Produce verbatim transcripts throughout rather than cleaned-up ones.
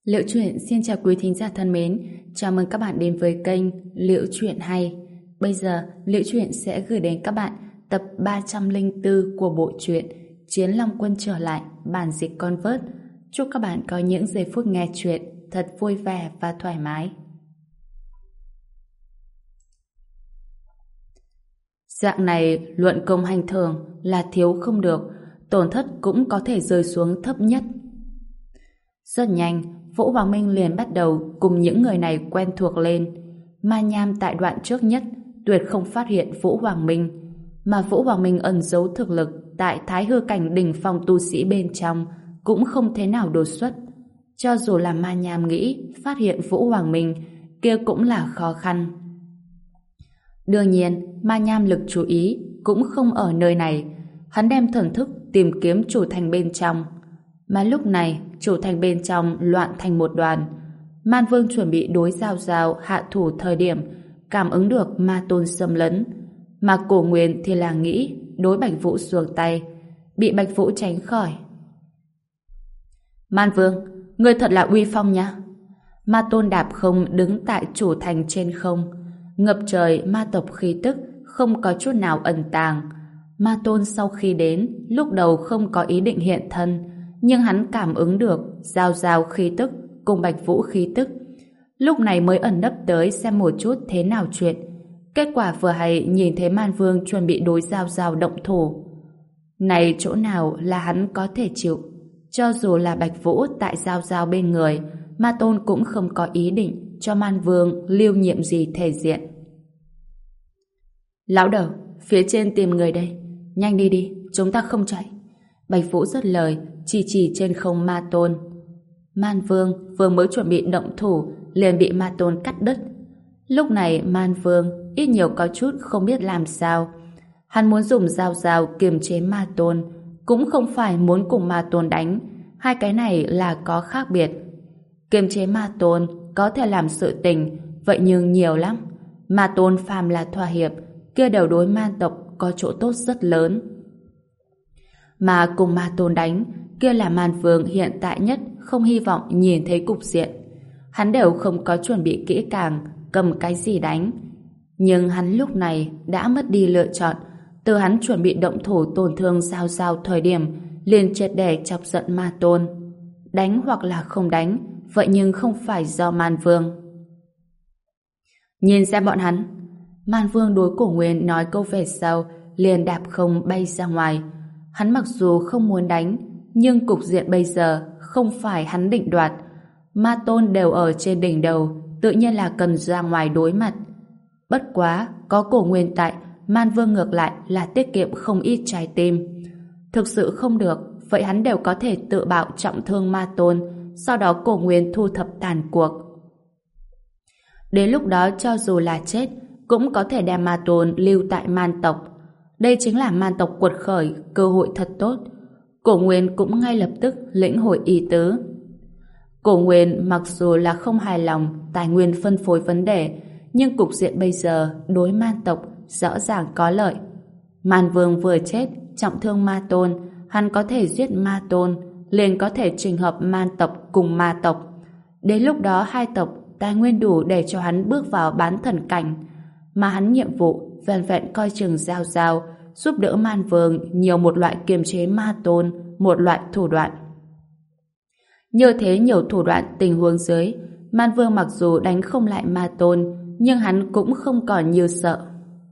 Liễu Chuyện xin chào quý thính giả thân mến, chào mừng các bạn đến với kênh Liễu Chuyện Hay. Bây giờ, Liễu Chuyện sẽ gửi đến các bạn tập ba trăm lẻ bốn của bộ truyện Chiến Long Quân trở lại, bản dịch con vớt. Chúc các bạn có những giây phút nghe chuyện thật vui vẻ và thoải mái. Dạng này, luận công hành thưởng là thiếu không được, tổn thất cũng có thể rơi xuống thấp nhất. Rất nhanh, Vũ Hoàng Minh liền bắt đầu cùng những người này quen thuộc lên. Ma Nham tại đoạn trước nhất tuyệt không phát hiện Vũ Hoàng Minh, mà Vũ Hoàng Minh ẩn giấu thực lực tại Thái Hư cảnh đỉnh phong tu sĩ bên trong cũng không thế nào đột xuất. Cho dù là Ma Nham nghĩ phát hiện Vũ Hoàng Minh, kia cũng là khó khăn. Đương nhiên, Ma Nham lực chú ý cũng không ở nơi này. Hắn đem thần thức tìm kiếm chủ thành bên trong. Mà lúc này, chủ thành bên trong loạn thành một đoàn. Man Vương chuẩn bị đối giao giao hạ thủ thời điểm cảm ứng được ma tôn xâm lấn. Mà Cổ Nguyên thì là nghĩ đối Bạch Vũ xuồng tay, bị Bạch Vũ tránh khỏi. Man Vương, ngươi thật là uy phong nha. Ma tôn đạp không đứng tại chủ thành trên không, ngập trời ma tộc khí tức không có chút nào ẩn tàng. Ma tôn sau khi đến, lúc đầu không có ý định hiện thân, nhưng hắn cảm ứng được giao giao khí tức cùng Bạch Vũ khí tức, lúc này mới ẩn nấp tới xem một chút thế nào chuyện. Kết quả vừa hay nhìn thấy Man Vương chuẩn bị đối giao giao động thủ. Này chỗ nào là hắn có thể chịu? Cho dù là Bạch Vũ tại giao giao bên người, Ma Tôn cũng không có ý định cho Man Vương lưu nhiệm gì thể diện. Lão đầu, phía trên tìm người đây, nhanh đi đi, chúng ta không chạy. Bạch Vũ dứt lời, chỉ chỉ trên không Ma Tôn. Man Vương vừa mới chuẩn bị động thủ liền bị Ma Tôn cắt đứt. Lúc này Man Vương ít nhiều có chút không biết làm sao. Hắn muốn dùng dao dao kiềm chế Ma Tôn, cũng không phải muốn cùng Ma Tôn đánh. Hai cái này là có khác biệt. Kiềm chế Ma Tôn có thể làm sự tình, vậy nhưng nhiều lắm. Ma Tôn phàm là thỏa hiệp, kia đều đối man tộc có chỗ tốt rất lớn. Mà cùng Ma Tôn đánh, kia là Man Vương hiện tại nhất không hy vọng nhìn thấy cục diện. Hắn đều không có chuẩn bị kỹ càng cầm cái gì đánh. Nhưng hắn lúc này đã mất đi lựa chọn. Từ hắn chuẩn bị động thủ tổn thương giao giao thời điểm, liền triệt để chọc giận Ma Tôn. Đánh hoặc là không đánh, vậy nhưng không phải do Man Vương. Nhìn xem bọn hắn. Man Vương đối Cổ Nguyên nói câu về sau, liền đạp không bay ra ngoài. Hắn mặc dù không muốn đánh, nhưng cục diện bây giờ không phải hắn định đoạt. Ma Tôn đều ở trên đỉnh đầu, tự nhiên là cần ra ngoài đối mặt. Bất quá, có Cổ Nguyên tại, Man Vương ngược lại là tiết kiệm không ít trái tim. Thực sự không được, vậy hắn đều có thể tự bạo trọng thương Ma Tôn, sau đó Cổ Nguyên thu thập tàn cuộc. Đến lúc đó cho dù là chết, cũng có thể đem Ma Tôn lưu tại man tộc. Đây chính là man tộc quật khởi, cơ hội thật tốt. Cổ Nguyên cũng ngay lập tức lĩnh hội ý tứ. Cổ Nguyên mặc dù là không hài lòng tài nguyên phân phối vấn đề, nhưng cục diện bây giờ đối man tộc rõ ràng có lợi. Man Vương vừa chết, trọng thương Ma Tôn, hắn có thể giết Ma Tôn, liền có thể trình hợp man tộc cùng ma tộc. Đến lúc đó hai tộc tài nguyên đủ để cho hắn bước vào bán thần cảnh, mà hắn nhiệm vụ vẹn vẹn coi chừng giao giao, giúp đỡ Man Vương nhiều một loại kiềm chế Ma Tôn, một loại thủ đoạn. Như thế nhiều thủ đoạn tình huống dưới, Man Vương mặc dù đánh không lại Ma Tôn, nhưng hắn cũng không còn như sợ.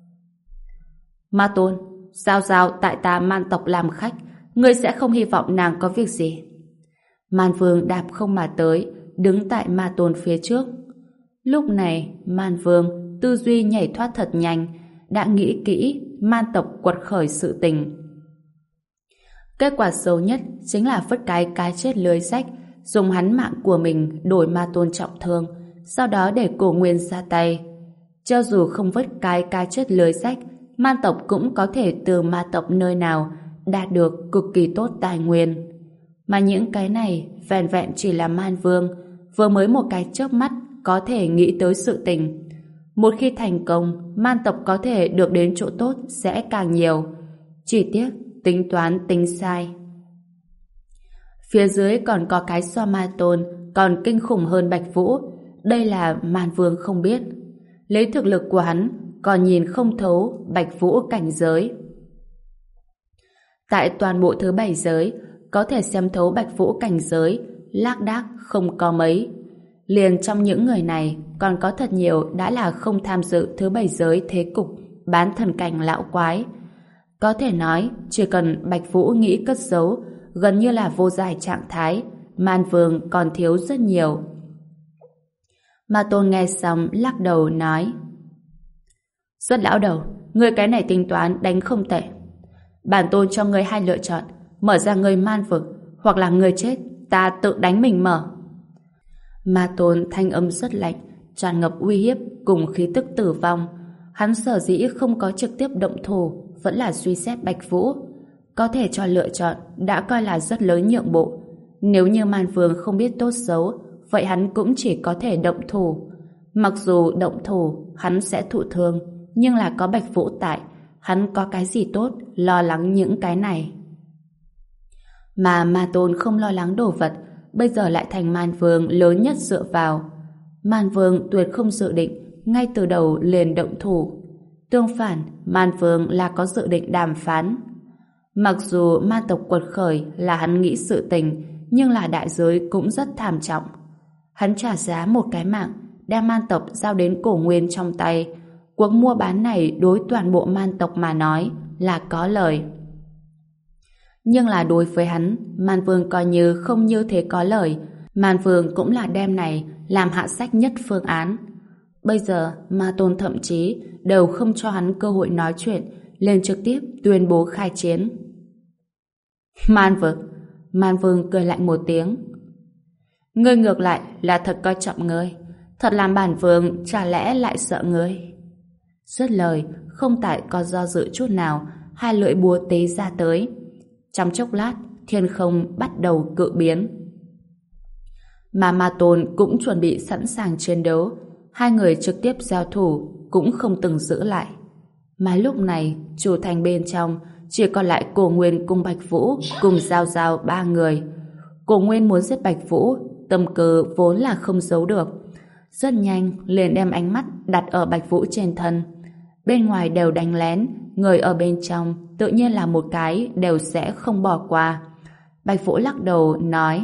Ma Tôn, giao giao tại ta man tộc làm khách, ngươi sẽ không hy vọng nàng có việc gì. Man Vương đạp không mà tới, đứng tại Ma Tôn phía trước. Lúc này, Man Vương tư duy nhảy thoát thật nhanh, đã nghĩ kỹ man tộc quật khởi sự tình. Kết quả xấu nhất chính là vứt cái cái chết lưới rách, dùng hắn mạng của mình đổi Ma Tôn trọng thương, sau đó để Cổ Nguyên ra tay. Cho dù không vứt cái cái chết lưới rách, man tộc cũng có thể từ ma tộc nơi nào đạt được cực kỳ tốt tài nguyên. Mà những cái này vẹn vẹn chỉ là Man Vương vừa mới một cái chớp mắt có thể nghĩ tới sự tình. Một khi thành công, man tộc có thể được đến chỗ tốt sẽ càng nhiều. Chỉ tiếc tính toán tính sai. Phía dưới còn có cái xoa ma tôn còn kinh khủng hơn Bạch Vũ. Đây là Man Vương không biết. Lấy thực lực của hắn, còn nhìn không thấu Bạch Vũ cảnh giới. Tại toàn bộ thứ bảy giới, có thể xem thấu Bạch Vũ cảnh giới, lác đác không có mấy. Liền trong những người này, còn có thật nhiều đã là không tham dự thứ bảy giới thế cục, bán thần cảnh lão quái. Có thể nói, chỉ cần Bạch Vũ nghĩ cất giấu, gần như là vô giải trạng thái, Man Vương còn thiếu rất nhiều. Ma Tôn nghe xong lắc đầu nói: Rất lão đầu, ngươi cái này tính toán đánh không tệ. Bản tôn cho ngươi hai lựa chọn, mở ra ngươi man vực, hoặc là ngươi chết, ta tự đánh mình mở. Ma Tôn thanh âm rất lạnh, tràn ngập uy hiếp cùng khí tức tử vong. Hắn sở dĩ không có trực tiếp động thủ, vẫn là suy xét Bạch Vũ. Có thể cho lựa chọn đã coi là rất lớn nhượng bộ. Nếu như Man Vương không biết tốt xấu, vậy hắn cũng chỉ có thể động thủ. Mặc dù động thủ hắn sẽ thụ thương, nhưng là có Bạch Vũ tại, hắn có cái gì tốt lo lắng những cái này. Mà Ma Tôn không lo lắng đồ vật, bây giờ lại thành Man Vương lớn nhất dựa vào. Man Vương tuyệt không dự định ngay từ đầu liền động thủ. Tương phản, Man Vương là có dự định đàm phán. Mặc dù man tộc quật khởi là hắn nghĩ sự tình, nhưng là đại giới cũng rất thảm trọng. Hắn trả giá một cái mạng, đem man tộc giao đến Cổ Nguyên trong tay. Cuộc mua bán này đối toàn bộ man tộc mà nói là có lời. Nhưng là đối với hắn, Man Vương coi như không như thế có lời. Man Vương cũng là đem này làm hạ sách nhất phương án. Bây giờ, Ma Tôn thậm chí đều không cho hắn cơ hội nói chuyện, lên trực tiếp tuyên bố khai chiến. Man Vương, Man Vương cười lạnh một tiếng. Ngươi ngược lại là thật coi trọng ngươi, thật làm bản vương chả lẽ lại sợ ngươi. Dứt lời, không tại có do dự chút nào, hai lưỡi búa tế ra tới. Trong chốc lát, thiên không bắt đầu cự biến. Mà Ma Tôn cũng chuẩn bị sẵn sàng chiến đấu. Hai người trực tiếp giao thủ, cũng không từng giữ lại. Mà lúc này, chủ thành bên trong chỉ còn lại Cổ Nguyên cùng Bạch Vũ cùng Giao Giao ba người. Cổ Nguyên muốn giết Bạch Vũ, tâm cơ vốn là không giấu được. Rất nhanh liền đem ánh mắt đặt ở Bạch Vũ trên thân. Bên ngoài đều đánh lén, người ở bên trong tự nhiên là một cái đều sẽ không bỏ qua. Bạch Vũ lắc đầu nói: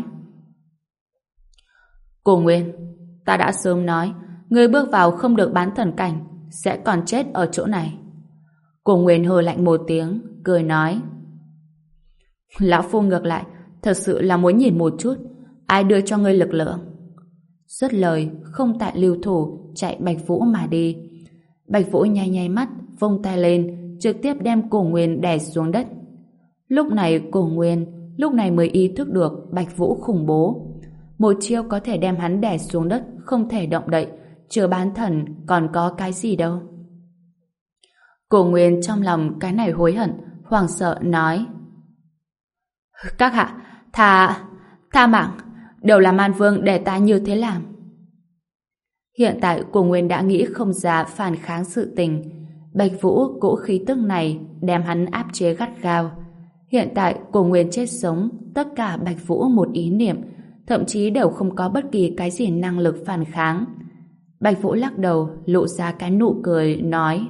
Cổ Nguyên, ta đã sớm nói người bước vào không được bán thần cảnh sẽ còn chết ở chỗ này. Cổ Nguyên hừ lạnh một tiếng, cười nói: Lão Phu ngược lại thật sự là muốn nhìn một chút ai đưa cho ngươi lực lượng. Dứt lời, không tại lưu thủ, chạy Bạch Vũ mà đi. Bạch Vũ nháy nháy mắt, vung tay lên, trực tiếp đem Cổ Nguyên đè xuống đất. Lúc này Cổ Nguyên lúc này mới ý thức được Bạch Vũ khủng bố. Một chiêu có thể đem hắn đè xuống đất, không thể động đậy, chưa bán thần còn có cái gì đâu. Cổ Nguyên trong lòng cái này hối hận, hoảng sợ nói: Các hạ, tha, tha mạng, đều là Man Vương để ta như thế làm. Hiện tại Cổ Nguyên đã nghĩ không ra phản kháng sự tình. Bạch Vũ cỗ khí tức này đem hắn áp chế gắt gao. Hiện tại Cổ Nguyên chết sống, tất cả Bạch Vũ một ý niệm, thậm chí đều không có bất kỳ cái gì năng lực phản kháng. Bạch Vũ lắc đầu, lộ ra cái nụ cười, nói: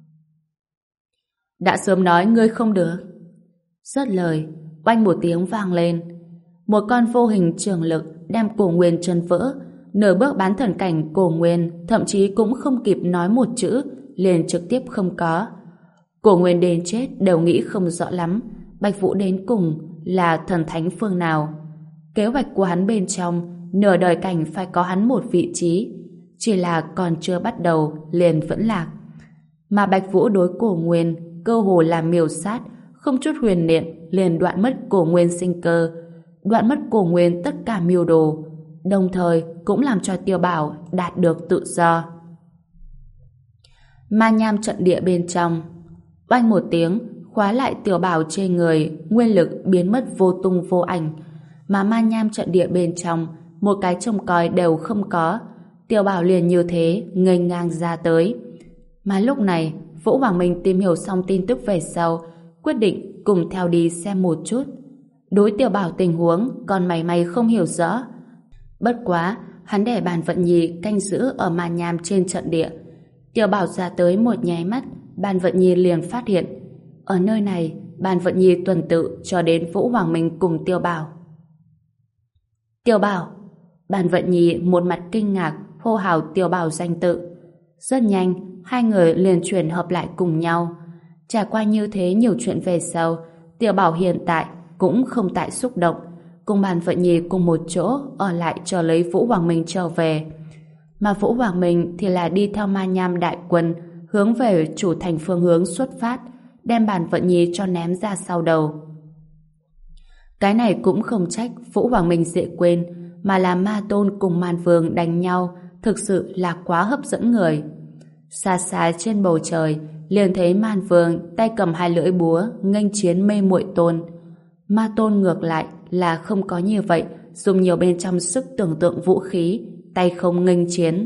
Đã sớm nói ngươi không được. Dứt lời, oanh một tiếng vang lên. Một con vô hình trường lực đem Cổ Nguyên chân vỡ. Nửa bước bán thần cảnh Cổ Nguyên thậm chí cũng không kịp nói một chữ, liền trực tiếp không có. Cổ Nguyên đến chết đều nghĩ không rõ lắm Bạch Vũ đến cùng là thần thánh phương nào. Kế hoạch của hắn bên trong, nửa đời cảnh phải có hắn một vị trí, chỉ là còn chưa bắt đầu liền vẫn lạc. Mà Bạch Vũ đối Cổ Nguyên cơ hồ là miểu sát, không chút huyền niệm liền đoạn mất Cổ Nguyên sinh cơ, đoạn mất Cổ Nguyên tất cả mưu đồ, đồng thời cũng làm cho Tiêu Bảo đạt được tự do. Ma nham trận địa bên trong, oanh một tiếng khóa lại Tiểu Bảo trên người, nguyên lực biến mất vô tung vô ảnh. Mà ma nham trận địa bên trong một cái trông coi đều không có. Tiểu Bảo liền như thế nghênh ngang ra tới. Mà lúc này Vũ Hoàng Minh tìm hiểu xong tin tức về sau, quyết định cùng theo đi xem một chút. Đối Tiểu Bảo tình huống còn mảy may không hiểu rõ. Bất quá, hắn để Bàn Vận Nhi canh giữ ở màn nham trên trận địa. Tiểu Bảo ra tới một nháy mắt, Bàn Vận Nhi liền phát hiện. Ở nơi này, Bàn Vận Nhi tuần tự cho đến Vũ Hoàng Minh cùng Tiểu Bảo. Tiểu Bảo! Bàn Vận Nhi một mặt kinh ngạc hô hào Tiểu Bảo danh tự. Rất nhanh, hai người liền chuyển hợp lại cùng nhau. Trải qua như thế nhiều chuyện về sau, Tiểu Bảo hiện tại cũng không tại xúc động, cùng Bàn Vận Nhi cùng một chỗ ở lại chờ lấy Vũ Hoàng Minh trở về. Mà Vũ Hoàng Minh thì là đi theo ma nham đại quân hướng về chủ thành phương hướng xuất phát, đem Bàn Vận Nhi cho ném ra sau đầu. Cái này cũng không trách Vũ Hoàng Minh dễ quên, mà là Ma Tôn cùng Man Vương đánh nhau thực sự là quá hấp dẫn người. Xa xa trên bầu trời liền thấy Man Vương tay cầm hai lưỡi búa nghênh chiến Mê Muội Tôn. Ma Tôn ngược lại là không có như vậy, dùng nhiều bên trong sức tưởng tượng vũ khí, tay không nghênh chiến.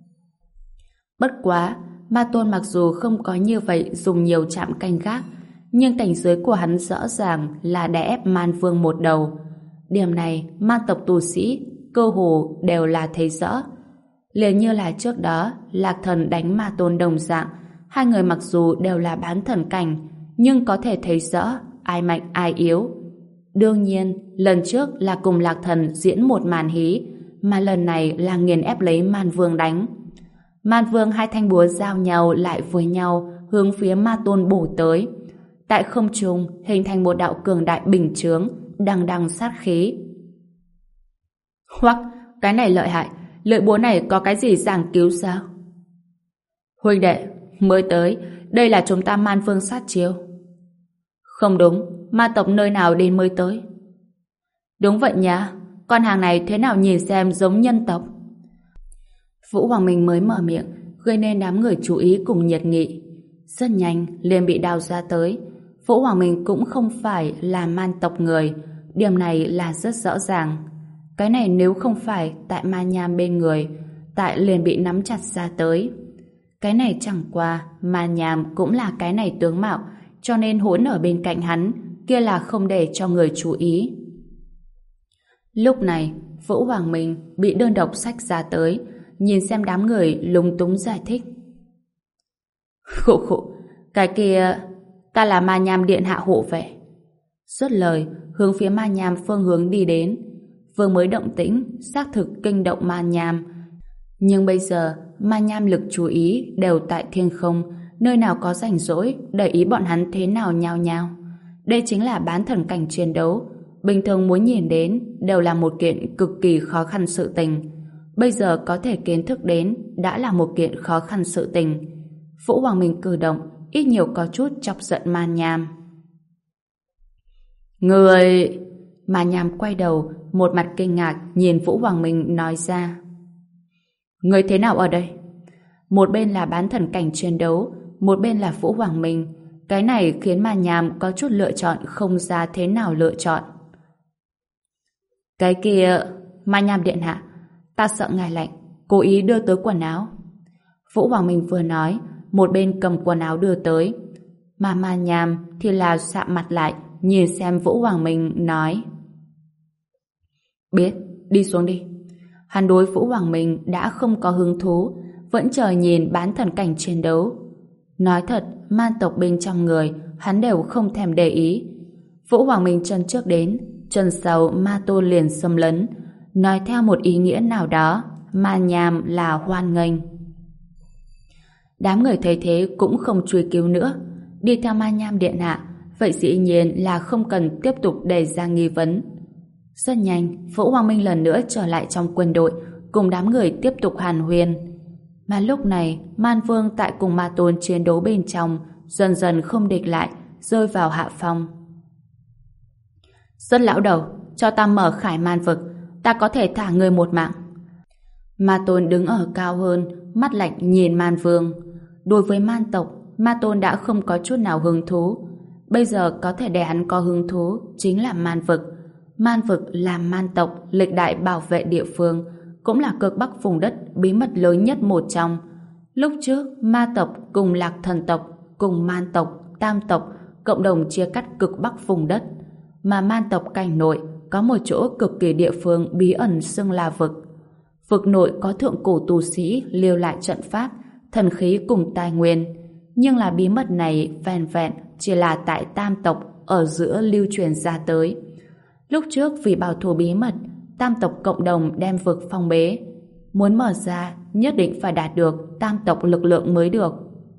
Bất quá, Ma Tôn mặc dù không có như vậy dùng nhiều trạm canh gác, nhưng cảnh giới của hắn rõ ràng là đè ép Man Vương một đầu. Điểm này, ma tộc tu sĩ cơ hồ đều là thấy rõ. Liền như là trước đó, Lạc Thần đánh Ma Tôn đồng dạng, hai người mặc dù đều là bán thần cảnh, nhưng có thể thấy rõ ai mạnh ai yếu. Đương nhiên, lần trước là cùng Lạc Thần diễn một màn hí, mà lần này là nghiền ép lấy Man Vương đánh. Man Vương hai thanh búa giao nhau lại với nhau, hướng phía Ma Tôn bổ tới. Tại không trung hình thành một đạo cường đại bình chướng, đằng đằng sát khí. Hoặc, cái này lợi hại, lưỡi búa này có cái gì giảng cứu sao? Huynh đệ, mới tới, đây là chúng ta Man Vương sát chiêu. Không đúng, ma tộc nơi nào đến mới tới? Đúng vậy nha, con hàng này thế nào nhìn xem giống nhân tộc? Vũ Hoàng Minh mới mở miệng, gây nên đám người chú ý cùng nhiệt nghị. Rất nhanh, liền bị đào ra tới. Vũ Hoàng Minh cũng không phải là man tộc người, điểm này là rất rõ ràng. Cái này nếu không phải tại ma nham bên người, tại liền bị nắm chặt ra tới. Cái này chẳng qua, ma nham cũng là cái này tướng mạo, cho nên hỗn ở bên cạnh hắn, kia là không để cho người chú ý. Lúc này, Vũ Hoàng Minh bị đơn độc sách ra tới, nhìn xem đám người lúng túng giải thích. Khụ khụ, cái kia, ta là ma nham điện hạ hộ vệ. Dứt lời, hướng phía ma nham phương hướng đi đến. Vừa mới động tĩnh, xác thực kinh động ma nham. Nhưng bây giờ, ma nham lực chú ý đều tại thiên không, nơi nào có rảnh rỗi để ý bọn hắn thế nào nhao nhao. Đây chính là bán thần cảnh chiến đấu. Bình thường muốn nhìn đến đều là một kiện cực kỳ khó khăn sự tình. Bây giờ có thể kiến thức đến đã là một kiện khó khăn sự tình. Vũ Hoàng Minh cử động ít nhiều có chút chọc giận ma nham. Người... Ma nham quay đầu, một mặt kinh ngạc nhìn Vũ Hoàng Minh nói ra. Người thế nào ở đây? Một bên là bán thần cảnh chiến đấu, một bên là Vũ Hoàng Minh. Cái này khiến ma nham có chút lựa chọn không ra thế nào lựa chọn. Cái kia... Ma nham điện hạ, ta sợ ngài lạnh, cố ý đưa tới quần áo. Vũ Hoàng Minh vừa nói, một bên cầm quần áo đưa tới. Mà ma nham thì là sạm mặt lại, nhìn xem Vũ Hoàng Minh nói. Biết, đi xuống đi. Hắn đối Vũ Hoàng Minh đã không có hứng thú, vẫn chờ nhìn bán thần cảnh chiến đấu. Nói thật, man tộc bên trong người, hắn đều không thèm để ý. Vũ Hoàng Minh chân trước đến, chân sau ma tôn liền xâm lấn, nói theo một ý nghĩa nào đó, ma nham là hoan nghênh. Đám người thấy thế cũng không truy cứu nữa, đi theo ma nham điện hạ, vậy dĩ nhiên là không cần tiếp tục đề ra nghi vấn. Rất nhanh, Vũ Hoàng Minh lần nữa trở lại trong quân đội, cùng đám người tiếp tục hàn huyên. Mà lúc này, Man Vương tại cùng Ma Tôn chiến đấu bên trong, dần dần không địch lại, rơi vào hạ phong. Rất lão đầu, cho ta mở khải man vực, ta có thể thả người một mạng. Ma Tôn đứng ở cao hơn, mắt lạnh nhìn Man Vương. Đối với man tộc, Ma Tôn đã không có chút nào hứng thú. Bây giờ có thể để hắn có hứng thú chính là man vực. Man vực là man tộc lịch đại bảo vệ địa phương, cũng là cực bắc vùng đất bí mật lớn nhất một trong. Lúc trước, ma tộc cùng lạc thần tộc, cùng man tộc, tam tộc cộng đồng chia cắt cực bắc vùng đất. Mà man tộc cảnh nội có một chỗ cực kỳ địa phương bí ẩn xưng là vực. Vực nội có thượng cổ tu sĩ lưu lại trận pháp, thần khí cùng tài nguyên. Nhưng là bí mật này vẹn vẹn chỉ là tại tam tộc ở giữa lưu truyền ra tới. Lúc trước vì bảo thủ bí mật, tam tộc cộng đồng đem vực phong bế. Muốn mở ra, nhất định phải đạt được tam tộc lực lượng mới được.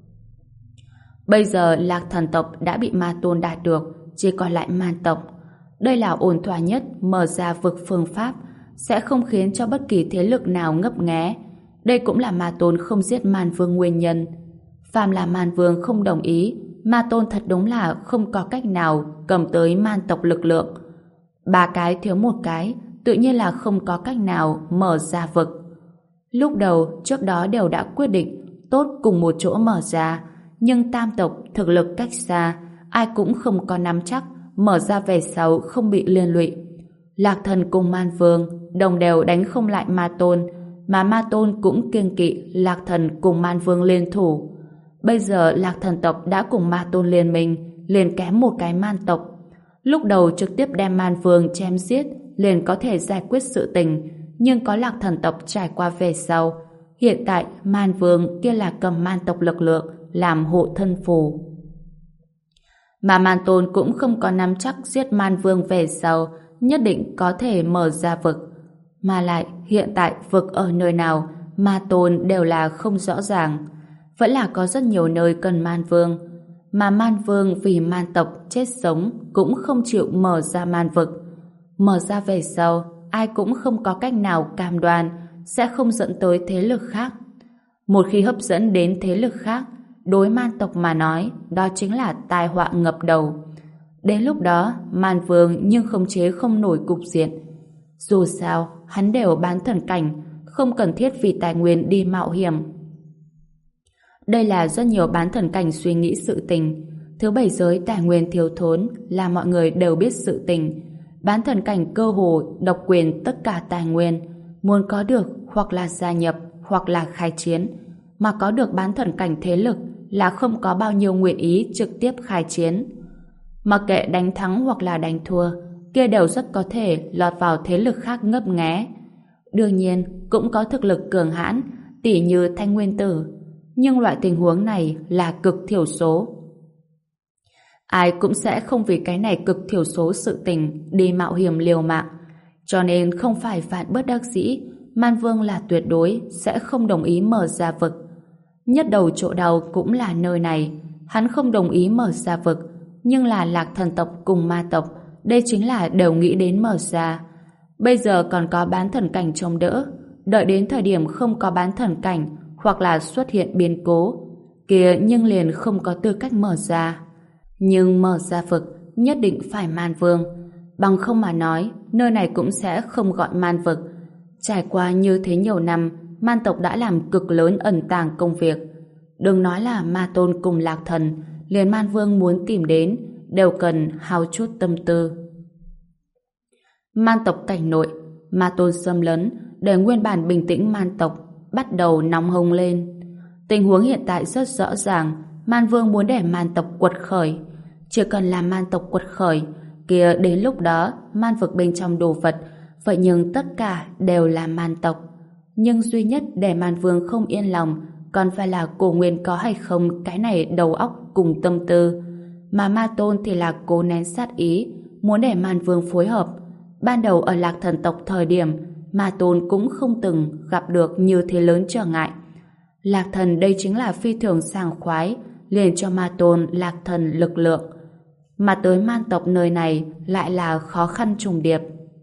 Bây giờ Lạc Thần tộc đã bị Ma Tôn đạt được, chỉ còn lại Man tộc. Đây là ổn thỏa nhất mở ra vực phương pháp, sẽ không khiến cho bất kỳ thế lực nào ngấp nghé. Đây cũng là Ma Tôn không giết Man Vương nguyên nhân. Phàm là Man Vương không đồng ý, Ma Tôn thật đúng là không có cách nào cầm tới Man tộc lực lượng. Ba cái thiếu một cái, tự nhiên là không có cách nào mở ra vực. Lúc đầu, trước đó đều đã quyết định tốt cùng một chỗ mở ra, nhưng tam tộc thực lực cách xa, ai cũng không có nắm chắc mở ra về sau không bị liên lụy. Lạc Thần cùng Man Vương đồng đều đánh không lại Ma Tôn, mà Ma Tôn cũng kiêng kỵ Lạc Thần cùng Man Vương liên thủ. Bây giờ Lạc Thần tộc đã cùng Ma Tôn liên minh, liền kém một cái Man tộc. Lúc đầu trực tiếp đem Man Vương chém giết liền có thể giải quyết sự tình, nhưng có Lạc Thần tộc trải qua về sau, hiện tại Man Vương kia là cầm Man tộc lực lượng làm hộ thân phù. Mà Man Tôn cũng không có nắm chắc giết Man Vương về sau nhất định có thể mở ra vực. Mà lại hiện tại vực ở nơi nào Ma Tôn đều là không rõ ràng. Vẫn là có rất nhiều nơi cần Man Vương. Mà Man Vương vì Man tộc chết sống cũng không chịu mở ra Man vực. Mở ra về sau, ai cũng không có cách nào cam đoan sẽ không dẫn tới thế lực khác. Một khi hấp dẫn đến thế lực khác, đối Man tộc mà nói, đó chính là tai họa ngập đầu. Đến lúc đó, Man Vương nhưng khống chế không nổi cục diện. Dù sao, hắn đều bán thần cảnh, không cần thiết vì tài nguyên đi mạo hiểm. Đây là rất nhiều bán thần cảnh suy nghĩ sự tình. Thứ bảy giới tài nguyên thiếu thốn là mọi người đều biết sự tình. Bán thần cảnh cơ hồ độc quyền tất cả tài nguyên, muốn có được hoặc là gia nhập hoặc là khai chiến, mà có được bán thần cảnh thế lực là không có bao nhiêu nguyện ý trực tiếp khai chiến. Mặc kệ đánh thắng hoặc là đánh thua, kia đều rất có thể lọt vào thế lực khác ngấp nghé. Đương nhiên, cũng có thực lực cường hãn, tỉ như Thanh Nguyên Tử, nhưng loại tình huống này là cực thiểu số. Ai cũng sẽ không vì cái này cực thiểu số sự tình đi mạo hiểm liều mạng, cho nên không phải vạn bất đắc dĩ, Man Vương là tuyệt đối sẽ không đồng ý mở ra vực. Nhất đầu chỗ đau cũng là nơi này, hắn không đồng ý mở ra vực, nhưng là Lạc Thần tộc cùng Ma tộc, đây chính là đều nghĩ đến mở ra. Bây giờ còn có bán thần cảnh chống đỡ, đợi đến thời điểm không có bán thần cảnh hoặc là xuất hiện biến cố, kia nhưng liền không có tư cách mở ra. Nhưng mở ra vực nhất định phải Man Vương, bằng không mà nói, nơi này cũng sẽ không gọi Man vực. Trải qua như thế nhiều năm, Man tộc đã làm cực lớn ẩn tàng công việc. Đừng nói là Ma Tôn cùng Lạc Thần, liền Man Vương muốn tìm đến đều cần hao chút tâm tư. Man tộc cảnh nội, Ma Tôn xâm lấn để nguyên bản bình tĩnh Man tộc bắt đầu nóng hồng lên. Tình huống hiện tại rất rõ ràng, Man Vương muốn để Man tộc quật khởi. Chỉ cần làm Man tộc quật khởi, kia đến lúc đó Man vực bên trong đồ vật, vậy nhưng tất cả đều là Man tộc. Nhưng duy nhất để Man Vương không yên lòng còn phải là Cổ Nguyên có hay không cái này đầu óc cùng tâm tư. Mà Ma Tôn thì là cố nén sát ý, muốn để Man Vương phối hợp. Ban đầu ở Lạc Thần tộc thời điểm, Ma Tôn cũng không từng gặp được như thế lớn trở ngại. Lạc Thần đây chính là phi thường sảng khoái, liền cho Ma Tôn Lạc Thần lực lượng. Mà tới Man tộc nơi này lại là khó khăn trùng điệp.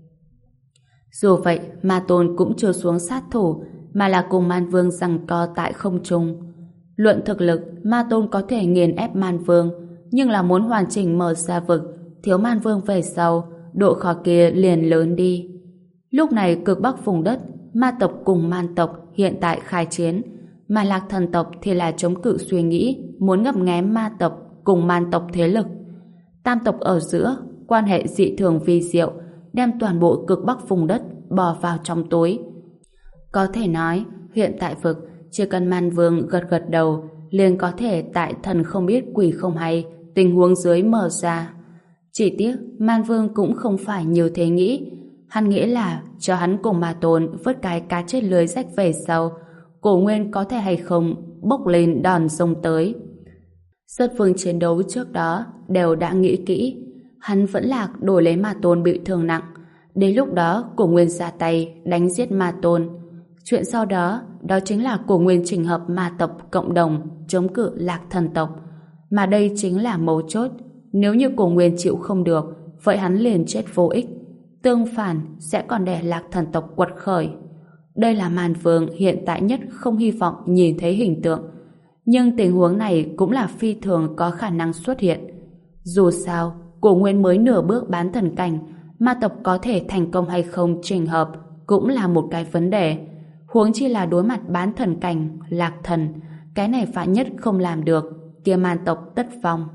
Dù vậy, Ma Tôn cũng chưa xuống sát thủ, mà là cùng Man Vương giằng co tại không trung. Luận thực lực, Ma Tôn có thể nghiền ép Man Vương, nhưng là muốn hoàn chỉnh mở ra vực, thiếu Man Vương về sau, độ khó kia liền lớn đi. Lúc này cực bắc vùng đất, Ma tộc cùng Man tộc hiện tại khai chiến, mà Lạc Thần tộc thì là chống cự suy nghĩ, muốn ngấp nghé Ma tộc cùng Man tộc thế lực. Tam tộc ở giữa, quan hệ dị thường vi diệu, đem toàn bộ cực bắc vùng đất bò vào trong tối. Có thể nói, hiện tại vực, chỉ cần Man Vương gật gật đầu, liền có thể tại thần không biết quỷ không hay, tình huống dưới mở ra. Chỉ tiếc Man Vương cũng không phải như thế nghĩ. Hắn nghĩ là cho hắn cùng Ma Tôn vớt cái cá chết lưới rách về sau, Cổ Nguyên có thể hay không bốc lên đòn sông tới. Rất phương chiến đấu trước đó đều đã nghĩ kỹ, hắn vẫn là đổi lấy Ma Tôn bị thương nặng. Đến lúc đó Cổ Nguyên ra tay đánh giết Ma Tôn. Chuyện sau đó đó chính là Cổ Nguyên chỉnh hợp ma tộc cộng đồng chống cự Lạc Thần tộc. Mà đây chính là mấu chốt. Nếu như Cổ Nguyên chịu không được, vậy hắn liền chết vô ích. Tương phản sẽ còn để Lạc Thần tộc quật khởi. Đây là Man Vương hiện tại nhất không hy vọng nhìn thấy hình tượng. Nhưng tình huống này cũng là phi thường có khả năng xuất hiện. Dù sao, Cổ Nguyên mới nửa bước bán thần cảnh, ma tộc có thể thành công hay không chỉnh hợp cũng là một cái vấn đề. Huống chi là đối mặt bán thần cảnh, Lạc Thần, cái này phải nhất không làm được, kia man tộc tất vong.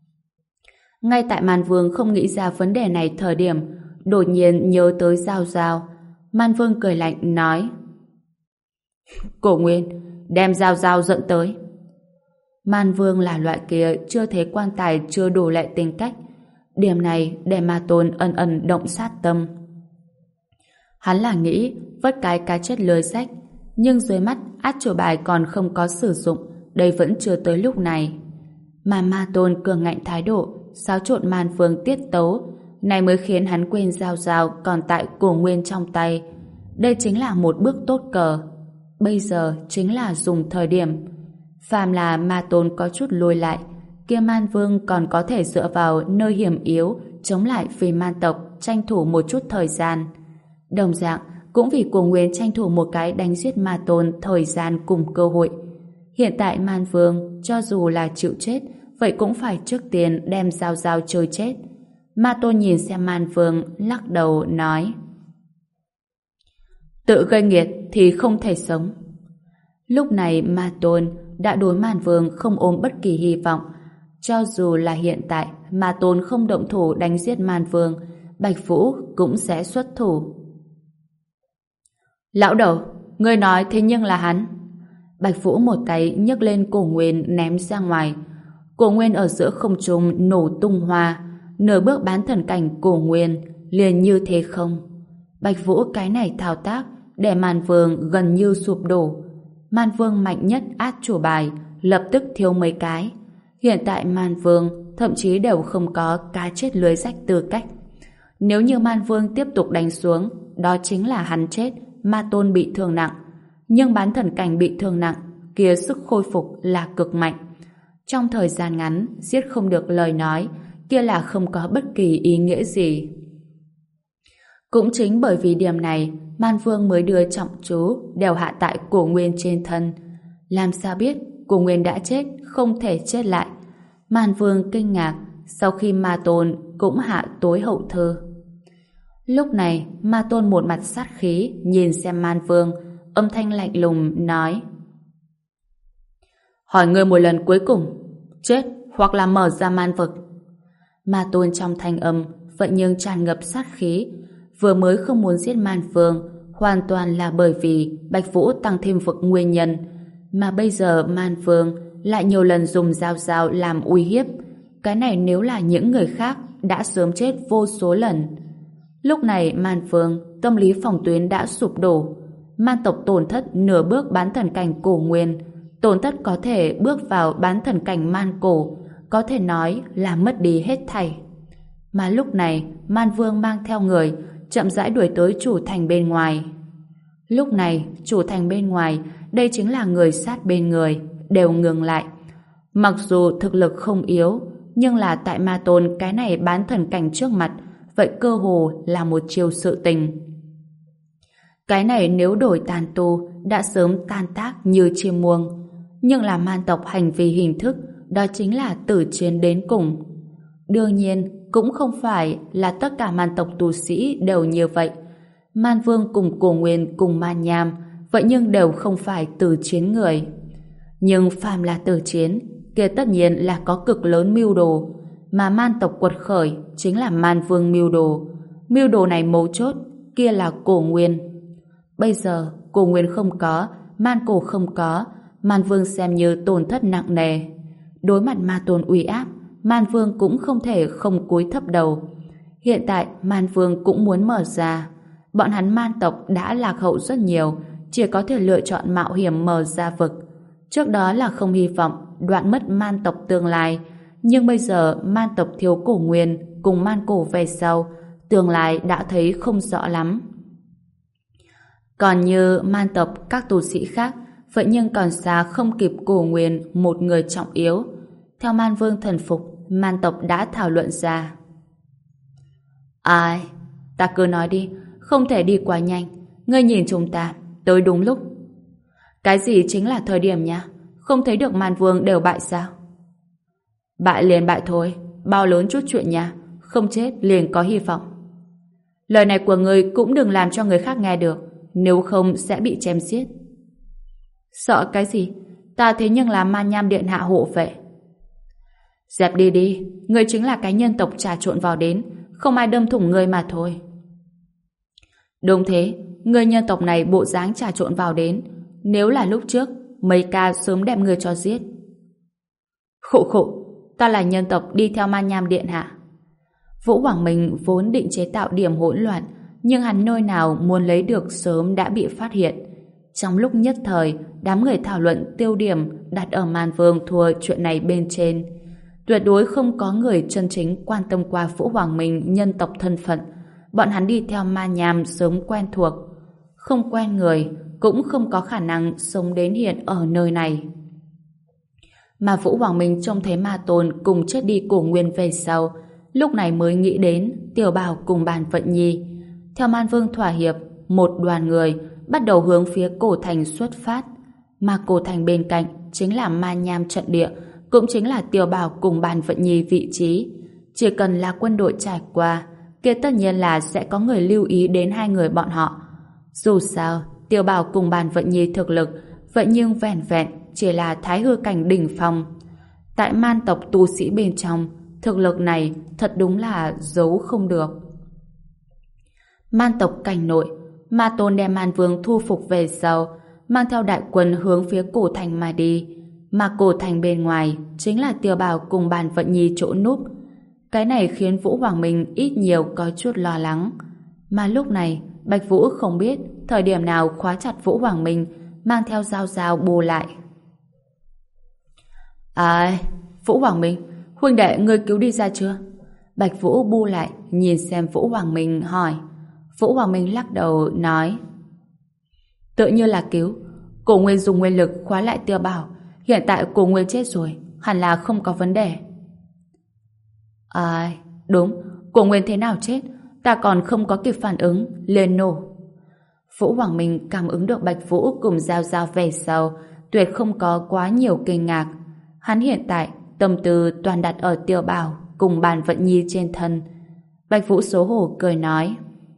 Ngay tại Man Vương không nghĩ ra vấn đề này thời điểm, đột nhiên nhớ tới Giao Giao. Man Vương cười lạnh nói: Cổ Nguyên, đem Giao Giao dẫn tới. Man Vương là loại kia chưa thấy quan tài chưa đủ lệ tính cách. Điểm này để Ma Tôn ẩn ẩn động sát tâm. Hắn là nghĩ vớt cái cá chết lưới rách, nhưng dưới mắt át chủ bài còn không có sử dụng, đây vẫn chưa tới lúc này. Mà Ma Tôn cường ngạnh thái độ, xáo trộn Man Vương tiết tấu, này mới khiến hắn quên Giao Giao còn tại Cổ Nguyên trong tay. Đây chính là một bước tốt cờ. Bây giờ chính là dùng thời điểm. Phàm là Ma Tôn có chút lùi lại, kia Man Vương còn có thể dựa vào nơi hiểm yếu chống lại vì man tộc tranh thủ một chút thời gian. Đồng dạng cũng vì Cổ Nguyên tranh thủ một cái đánh giết Ma Tôn thời gian cùng cơ hội. Hiện tại Man Vương cho dù là chịu chết, vậy cũng phải trước tiên đem Giao Giao chơi chết. Ma Tôn nhìn xem Man Vương, lắc đầu nói: Tự gây nghiệt thì không thể sống. Lúc này Ma Tôn đã đối Man Vương không ôm bất kỳ hy vọng. Cho dù là hiện tại Ma Tôn không động thủ đánh giết Man Vương, Bạch Vũ cũng sẽ xuất thủ. Lão đầu, ngươi nói thế nhưng là hắn. Bạch Vũ một tay nhấc lên Cổ Nguyên ném ra ngoài. Cổ Nguyên ở giữa không trung nổ tung hoa, nửa bước bán thần cảnh Cổ Nguyên liền như thế không. Bạch Vũ cái này thao tác để Man Vương gần như sụp đổ. Man Vương mạnh nhất át chủ bài lập tức thiếu mấy cái. Hiện tại Man Vương thậm chí đều không có cá chết lưới rách tư cách. Nếu như Man Vương tiếp tục đánh xuống, đó chính là hắn chết, Ma Tôn bị thương nặng. Nhưng bán thần cảnh bị thương nặng, kia sức khôi phục là cực mạnh. Trong thời gian ngắn, giết không được lời nói, kia là không có bất kỳ ý nghĩa gì. Cũng chính bởi vì điểm này, Man Vương mới đưa trọng chú đều hạ tại Cổ Nguyên trên thân. Làm sao biết Cổ Nguyên đã chết, không thể chết lại. Man Vương kinh ngạc, sau khi Ma Tôn cũng hạ tối hậu thư. Lúc này, Ma Tôn một mặt sát khí nhìn xem Man Vương, âm thanh lạnh lùng nói: Hỏi ngươi một lần cuối cùng, chết hoặc là mở ra man vực. Ma Tôn trong thanh âm vậy nhưng tràn ngập sát khí. Vừa mới không muốn giết Man Vương hoàn toàn là bởi vì Bạch Vũ tăng thêm vực nguyên nhân, mà bây giờ Man Vương lại nhiều lần dùng Giao Giao làm uy hiếp. Cái này nếu là những người khác đã sớm chết vô số lần. Lúc này Man Vương tâm lý phòng tuyến đã sụp đổ. Man tộc tổn thất nửa bước bán thần cảnh Cổ Nguyên, tổn thất có thể bước vào bán thần cảnh Man Cổ, có thể nói là mất đi hết thảy. Mà lúc này Man Vương mang theo người chậm rãi đuổi tới chủ thành bên ngoài. Lúc này chủ thành bên ngoài, đây chính là người sát bên người, đều ngừng lại. Mặc dù thực lực không yếu, nhưng là tại Ma Tôn cái này bán thần cảnh trước mặt, vậy cơ hồ là một chiều sự tình. Cái này nếu đổi tàn tu đã sớm tan tác như chim muông, nhưng là man tộc hành vi hình thức, đó chính là tử chiến đến cùng. Đương nhiên cũng không phải là tất cả man tộc tu sĩ đều như vậy. Man Vương cùng Cổ Nguyên cùng Man Nham vậy nhưng đều không phải tử chiến người. Nhưng phàm là tử chiến, kia tất nhiên là có cực lớn mưu đồ, mà man tộc quật khởi chính là Man Vương mưu đồ. Mưu đồ này mấu chốt, kia là Cổ Nguyên. Bây giờ Cổ Nguyên không có, Man Cổ không có, Man Vương xem như tổn thất nặng nề. Đối mặt Ma Tôn uy áp, Man Vương cũng không thể không cúi thấp đầu. Hiện tại Man Vương cũng muốn mở ra. Bọn hắn Man tộc đã lạc hậu rất nhiều, chỉ có thể lựa chọn mạo hiểm mở ra vực. Trước đó là không hy vọng đoạn mất Man tộc tương lai, nhưng bây giờ Man tộc thiếu cổ nguyên cùng Man cổ về sau, tương lai đã thấy không rõ lắm. Còn như Man tộc các tu sĩ khác, vậy nhưng còn xa không kịp cổ nguyên một người trọng yếu. Theo Man Vương thần phục, Man tộc đã thảo luận ra. Ai? Ta cứ nói đi, không thể đi quá nhanh. Ngươi nhìn chúng ta, tới đúng lúc. Cái gì chính là thời điểm nha? Không thấy được Man Vương đều bại sao? Bại liền bại thôi, bao lớn chút chuyện nha. Không chết liền có hy vọng. Lời này của ngươi cũng đừng làm cho người khác nghe được, nếu không sẽ bị chém giết. Sợ cái gì? Ta thế nhưng là Man Nham Điện hạ hộ vệ. Dẹp đi đi, ngươi chính là cái nhân tộc trà trộn vào đến, không ai đâm thủng ngươi mà thôi. Đúng thế, ngươi nhân tộc này bộ dáng trà trộn vào đến, nếu là lúc trước, mấy ca sớm đem ngươi cho giết. Khụ khụ, ta là nhân tộc đi theo Man Nham Điện hạ. Vũ Hoàng Minh vốn định chế tạo điểm hỗn loạn, nhưng hắn nơi nào muốn lấy được sớm đã bị phát hiện. Trong lúc nhất thời, đám người thảo luận tiêu điểm đặt ở Man Vương thua chuyện này bên trên. Tuyệt đối không có người chân chính quan tâm qua Vũ Hoàng Minh nhân tộc thân phận. Bọn hắn đi theo Ma Nham sớm quen thuộc. Không quen người, cũng không có khả năng sống đến hiện ở nơi này. Mà Vũ Hoàng Minh trông thấy Ma Tôn cùng chết đi cổ nguyên về sau, lúc này mới nghĩ đến Tiểu Bảo cùng Bàn Vận Nhi. Theo Man Vương thỏa hiệp, một đoàn người bắt đầu hướng phía cổ thành xuất phát. Mà cổ thành bên cạnh chính là Ma Nham trận địa, cũng chính là Tiểu Bảo cùng Bàn Vận Nhi vị trí. Chỉ cần là quân đội trải qua, kia tất nhiên là sẽ có người lưu ý đến hai người bọn họ. Dù sao, Tiểu Bảo cùng Bàn Vận Nhi thực lực, vậy nhưng vẻn vẹn chỉ là thái hư cảnh đỉnh phong. Tại Man tộc tu sĩ bên trong, thực lực này thật đúng là giấu không được. Man tộc cảnh nội, Ma Tôn đem Man Vương thu phục về sau, mang theo đại quân hướng phía cổ thành mà đi. Mà cổ thành bên ngoài chính là Tiểu Bảo cùng Bàn Vận Nhi chỗ núp. Cái này khiến Vũ Hoàng Minh ít nhiều có chút lo lắng. Mà lúc này, Bạch Vũ không biết thời điểm nào khóa chặt Vũ Hoàng Minh, mang theo dao dao bù lại. À, Vũ Hoàng Minh, huynh đệ ngươi cứu đi ra chưa? Bạch Vũ bu lại, nhìn xem Vũ Hoàng Minh hỏi. Vũ Hoàng Minh lắc đầu nói: tự như là cứu. Cổ Nguyên dùng nguyên lực khóa lại Tiểu Bảo. Hiện tại Cổ Nguyên chết rồi, hẳn là không có vấn đề. À, đúng, Cổ Nguyên thế nào chết? Ta còn không có kịp phản ứng, liền nổ. Vũ Hoàng Minh cảm ứng được Bạch Vũ cùng Giao Giao về sau, tuyệt không có quá nhiều kinh ngạc. Hắn hiện tại tâm tư toàn đặt ở Tiểu Bảo cùng Bàn Vận Nhi trên thân. Bạch Vũ xấu hổ cười nói: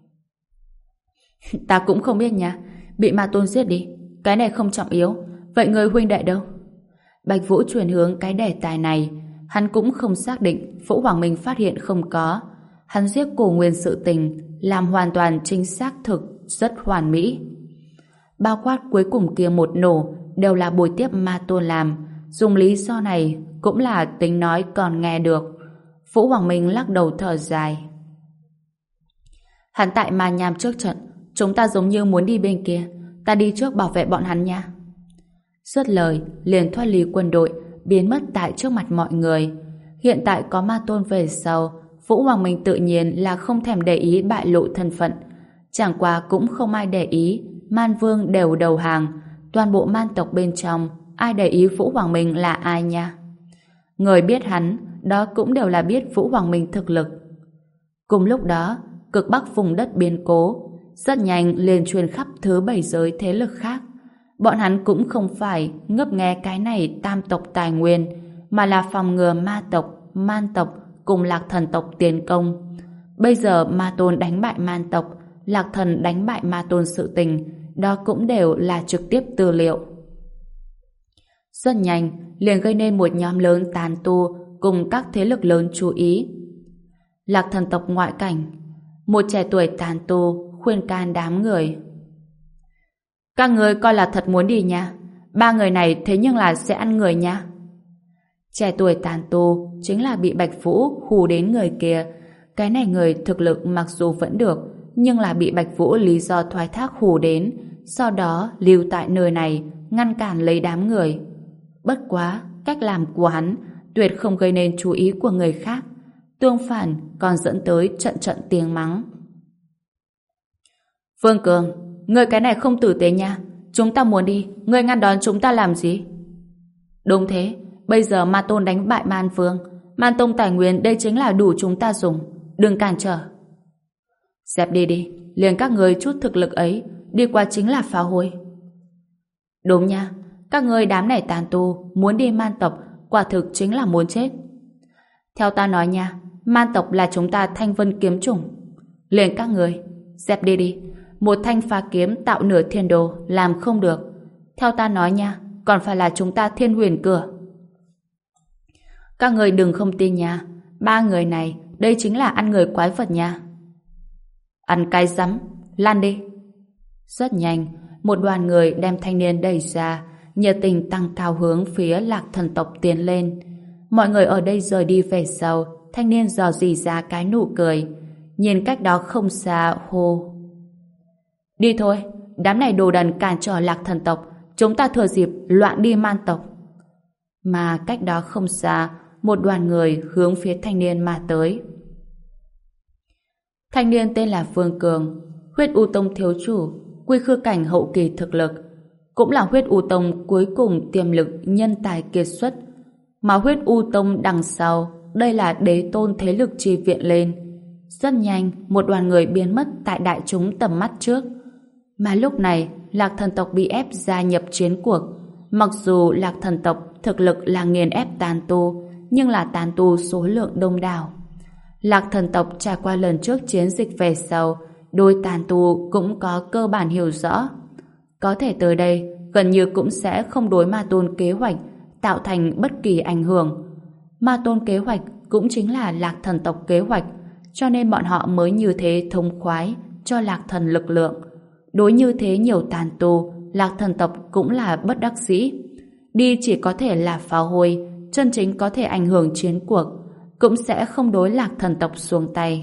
ta cũng không biết nha, bị Ma Tôn giết đi, cái này không trọng yếu. Vậy người huynh đệ đâu? Bạch Vũ chuyển hướng cái đề tài này. Hắn cũng không xác định Vũ Hoàng Minh phát hiện không có. Hắn giết Cổ Nguyên sự tình làm hoàn toàn chính xác thực, rất hoàn mỹ. Bao quát cuối cùng kia một nổ đều là buổi tiếp Ma Tôn làm. Dùng lý do này cũng là tính nói còn nghe được. Vũ Hoàng Minh lắc đầu thở dài. Hắn tại Ma Nham trước trận, chúng ta giống như muốn đi bên kia. Ta đi trước bảo vệ bọn hắn nha. Dứt lời, liền thoát ly quân đội, biến mất tại trước mặt mọi người. Hiện tại có Ma Tôn về sau, Vũ Hoàng Minh tự nhiên là không thèm để ý bại lộ thân phận. Chẳng qua cũng không ai để ý, Man Vương đều đầu hàng. Toàn bộ Man tộc bên trong, ai để ý Vũ Hoàng Minh là ai nha? Người biết hắn, đó cũng đều là biết Vũ Hoàng Minh thực lực. Cùng lúc đó, cực bắc vùng đất biến cố, rất nhanh liền truyền khắp thứ bảy giới thế lực khác. Bọn hắn cũng không phải ngấp nghe cái này tam tộc tài nguyên, mà là phòng ngừa ma tộc, man tộc cùng lạc thần tộc tiến công. Bây giờ Ma Tôn đánh bại man tộc, lạc thần đánh bại Ma Tôn sự tình, đó cũng đều là trực tiếp tư liệu. Rất nhanh, liền gây nên một nhóm lớn tán tu cùng các thế lực lớn chú ý. Lạc thần tộc ngoại cảnh, một trẻ tuổi tán tu khuyên can đám người: các người coi là thật muốn đi nha, ba người này thế nhưng là sẽ ăn người nha. Trẻ tuổi tàn tu chính là bị Bạch Vũ hù đến người kia. Cái này người thực lực mặc dù vẫn được, nhưng là bị Bạch Vũ lý do thoái thác hù đến, sau đó lưu tại nơi này, ngăn cản lấy đám người. Bất quá, cách làm của hắn tuyệt không gây nên chú ý của người khác, tương phản còn dẫn tới trận trận tiếng mắng. Vương Cường, người cái này không tử tế nha. Chúng ta muốn đi, người ngăn đón chúng ta làm gì? Đúng thế, bây giờ Ma Tôn đánh bại Man Vương, Man Tông tài nguyên đây chính là đủ chúng ta dùng, đừng cản trở. Dẹp đi đi, liền các người chút thực lực ấy, đi qua chính là phá hôi. Đúng nha, các người đám này tàn tu, muốn đi man tộc, quả thực chính là muốn chết. Theo ta nói nha, man tộc là chúng ta Thanh Vân kiếm chủng. Liền các người, dẹp đi đi, một thanh phá kiếm tạo nửa thiên đồ, làm không được. Theo ta nói nha, còn phải là chúng ta Thiên Huyền cửa. Các người đừng không tin nha, ba người này, đây chính là ăn người quái vật nha. Ăn cái rắm, lan đi. Rất nhanh, một đoàn người đem thanh niên đẩy ra, nhiệt tình tăng cao hướng phía Lạc Thần tộc tiến lên. Mọi người ở đây rời đi về sau, thanh niên dò dỉ ra cái nụ cười, nhìn cách đó không xa hô: đi thôi, đám này đồ đần cản trở Lạc Thần tộc, chúng ta thừa dịp loạn đi man tộc. Mà cách đó không xa, một đoàn người hướng phía thanh niên mà tới. Thanh niên tên là Vương Cường, Huyết U Tông thiếu chủ, quy khư cảnh hậu kỳ thực lực, cũng là Huyết U Tông cuối cùng tiềm lực nhân tài kiệt xuất. Mà Huyết U Tông đằng sau, đây là đế tôn thế lực chi viện lên. Rất nhanh, một đoàn người biến mất tại đại chúng tầm mắt trước. Mà lúc này, Lạc Thần tộc bị ép gia nhập chiến cuộc. Mặc dù Lạc Thần tộc thực lực là nghiền ép tàn tu, nhưng là tàn tu số lượng đông đảo. Lạc Thần tộc trải qua lần trước chiến dịch về sau, đôi tàn tu cũng có cơ bản hiểu rõ. Có thể tới đây, gần như cũng sẽ không đối Ma Tôn kế hoạch tạo thành bất kỳ ảnh hưởng. Ma Tôn kế hoạch cũng chính là Lạc Thần tộc kế hoạch, cho nên bọn họ mới như thế thông khoái cho Lạc Thần lực lượng. Đối như thế nhiều tàn tu, Lạc Thần tộc cũng là bất đắc dĩ. Đi chỉ có thể là phá hôi, chân chính có thể ảnh hưởng chiến cuộc, cũng sẽ không đối Lạc Thần tộc xuống tay.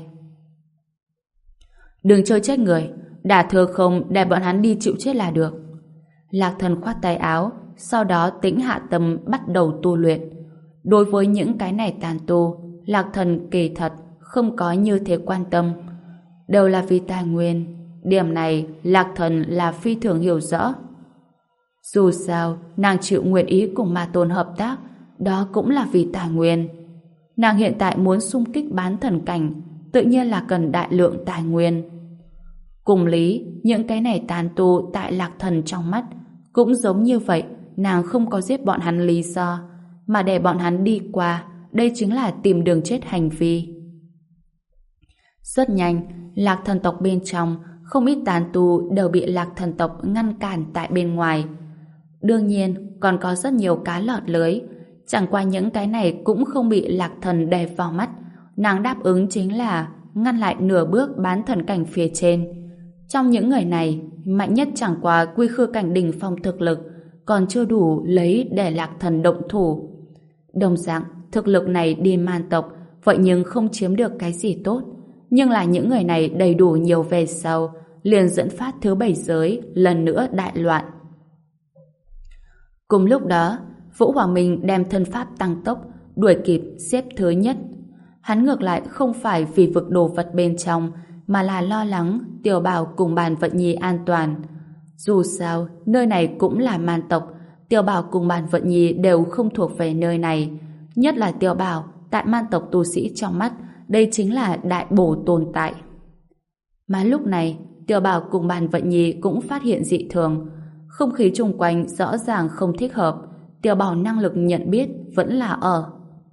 Đừng chơi chết người, đả thừa không để bọn hắn đi chịu chết là được. Lạc Thần khoát tay áo, sau đó tĩnh hạ tâm bắt đầu tu luyện. Đối với những cái này tàn tu, Lạc Thần kỳ thật không có như thế quan tâm. Đều là vì tài nguyên. Điểm này Lạc Thần là phi thường hiểu rõ. Dù sao, nàng chịu nguyện ý cùng Ma Tôn hợp tác, đó cũng là vì tài nguyên. Nàng hiện tại muốn xung kích bán thần cảnh, tự nhiên là cần đại lượng tài nguyên. Cùng lý, những cái này tàn tu tại Lạc Thần trong mắt cũng giống như vậy, nàng không có giết bọn hắn lý do, mà để bọn hắn đi qua, đây chính là tìm đường chết hành vi. Rất nhanh, Lạc Thần tộc bên trong, không ít tàn tu đều bị Lạc Thần tộc ngăn cản tại bên ngoài. Đương nhiên, còn có rất nhiều cá lọt lưới, chẳng qua những cái này cũng không bị Lạc Thần đè vào mắt. Nàng đáp ứng chính là ngăn lại nửa bước bán thần cảnh phía trên. Trong những người này, mạnh nhất chẳng qua quy khư cảnh đỉnh phong thực lực, còn chưa đủ lấy để Lạc Thần động thủ. Đồng dạng, thực lực này đi man tộc, vậy nhưng không chiếm được cái gì tốt. Nhưng là những người này đầy đủ nhiều về sau, liền dẫn phát thứ bảy giới lần nữa đại loạn. Cùng lúc đó, Vũ Hoàng Minh đem thân pháp tăng tốc, đuổi kịp xếp thứ nhất. Hắn ngược lại không phải vì vực đồ vật bên trong, mà là lo lắng Tiểu Bảo cùng Bàn Vận Nhi an toàn. Dù sao, nơi này cũng là man tộc, Tiểu Bảo cùng Bàn Vận Nhi đều không thuộc về nơi này. Nhất là Tiểu Bảo, tại man tộc tu sĩ trong mắt, đây chính là đại bổ tồn tại. Mà lúc này, Tiểu Bảo cùng Bàn Vận Nhi cũng phát hiện dị thường. Không khí chung quanh rõ ràng không thích hợp, Tiểu Bảo năng lực nhận biết vẫn là ở.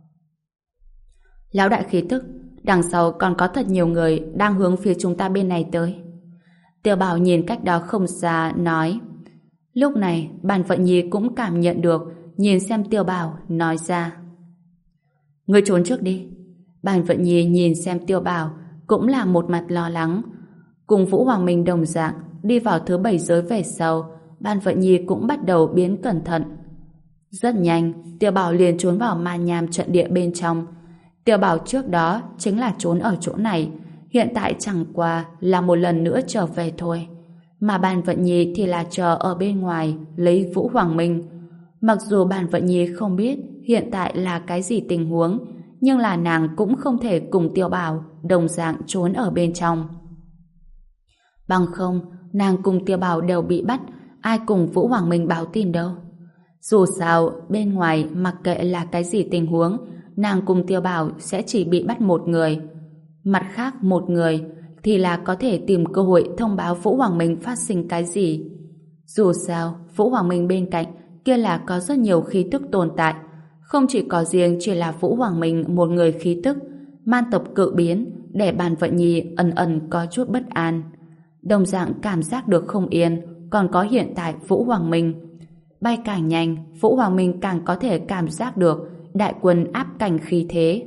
Lão đại khí tức, đằng sau còn có thật nhiều người đang hướng phía chúng ta bên này tới. Tiểu Bảo nhìn cách đó không xa, nói. Lúc này, Bàn Vận Nhi cũng cảm nhận được, nhìn xem Tiểu Bảo, nói ra. Ngươi trốn trước đi. Bàn Vận Nhi nhìn xem Tiểu Bảo, cũng là một mặt lo lắng. Cùng Vũ Hoàng Minh đồng dạng, đi vào thứ bảy giới về sau, Bàn Vận Nhi cũng bắt đầu biến cẩn thận. Rất nhanh, Tiểu Bảo liền trốn vào ma nham trận địa bên trong. Tiểu Bảo trước đó chính là trốn ở chỗ này, hiện tại chẳng qua là một lần nữa trở về thôi. Mà Bàn Vận Nhi thì là chờ ở bên ngoài lấy Vũ Hoàng Minh. Mặc dù Bàn Vận Nhi không biết hiện tại là cái gì tình huống, nhưng là nàng cũng không thể cùng Tiểu Bảo đồng dạng trốn ở bên trong. Bằng không, nàng cùng Tiểu Bảo đều bị bắt, ai cùng Vũ Hoàng Minh báo tin đâu. Dù sao, bên ngoài mặc kệ là cái gì tình huống, nàng cùng Tiểu Bảo sẽ chỉ bị bắt một người. Mặt khác một người thì là có thể tìm cơ hội thông báo Vũ Hoàng Minh phát sinh cái gì. Dù sao, Vũ Hoàng Minh bên cạnh kia là có rất nhiều khí tức tồn tại. Không chỉ có riêng chỉ là Vũ Hoàng Minh một người khí tức, man tộc cự biến để Bàn Vận Nhi ẩn ẩn có chút bất an. Đồng dạng cảm giác được không yên, còn có hiện tại Vũ Hoàng Minh. Bay càng nhanh, Vũ Hoàng Minh càng có thể cảm giác được đại quân áp cảnh khí thế.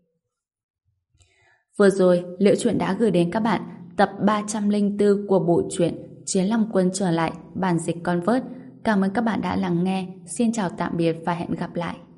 Vừa rồi, Liễu Chuyện đã gửi đến các bạn tập ba trăm lẻ bốn của bộ truyện Chiến Long Quân trở lại, bản dịch Convert. Cảm ơn các bạn đã lắng nghe. Xin chào tạm biệt và hẹn gặp lại.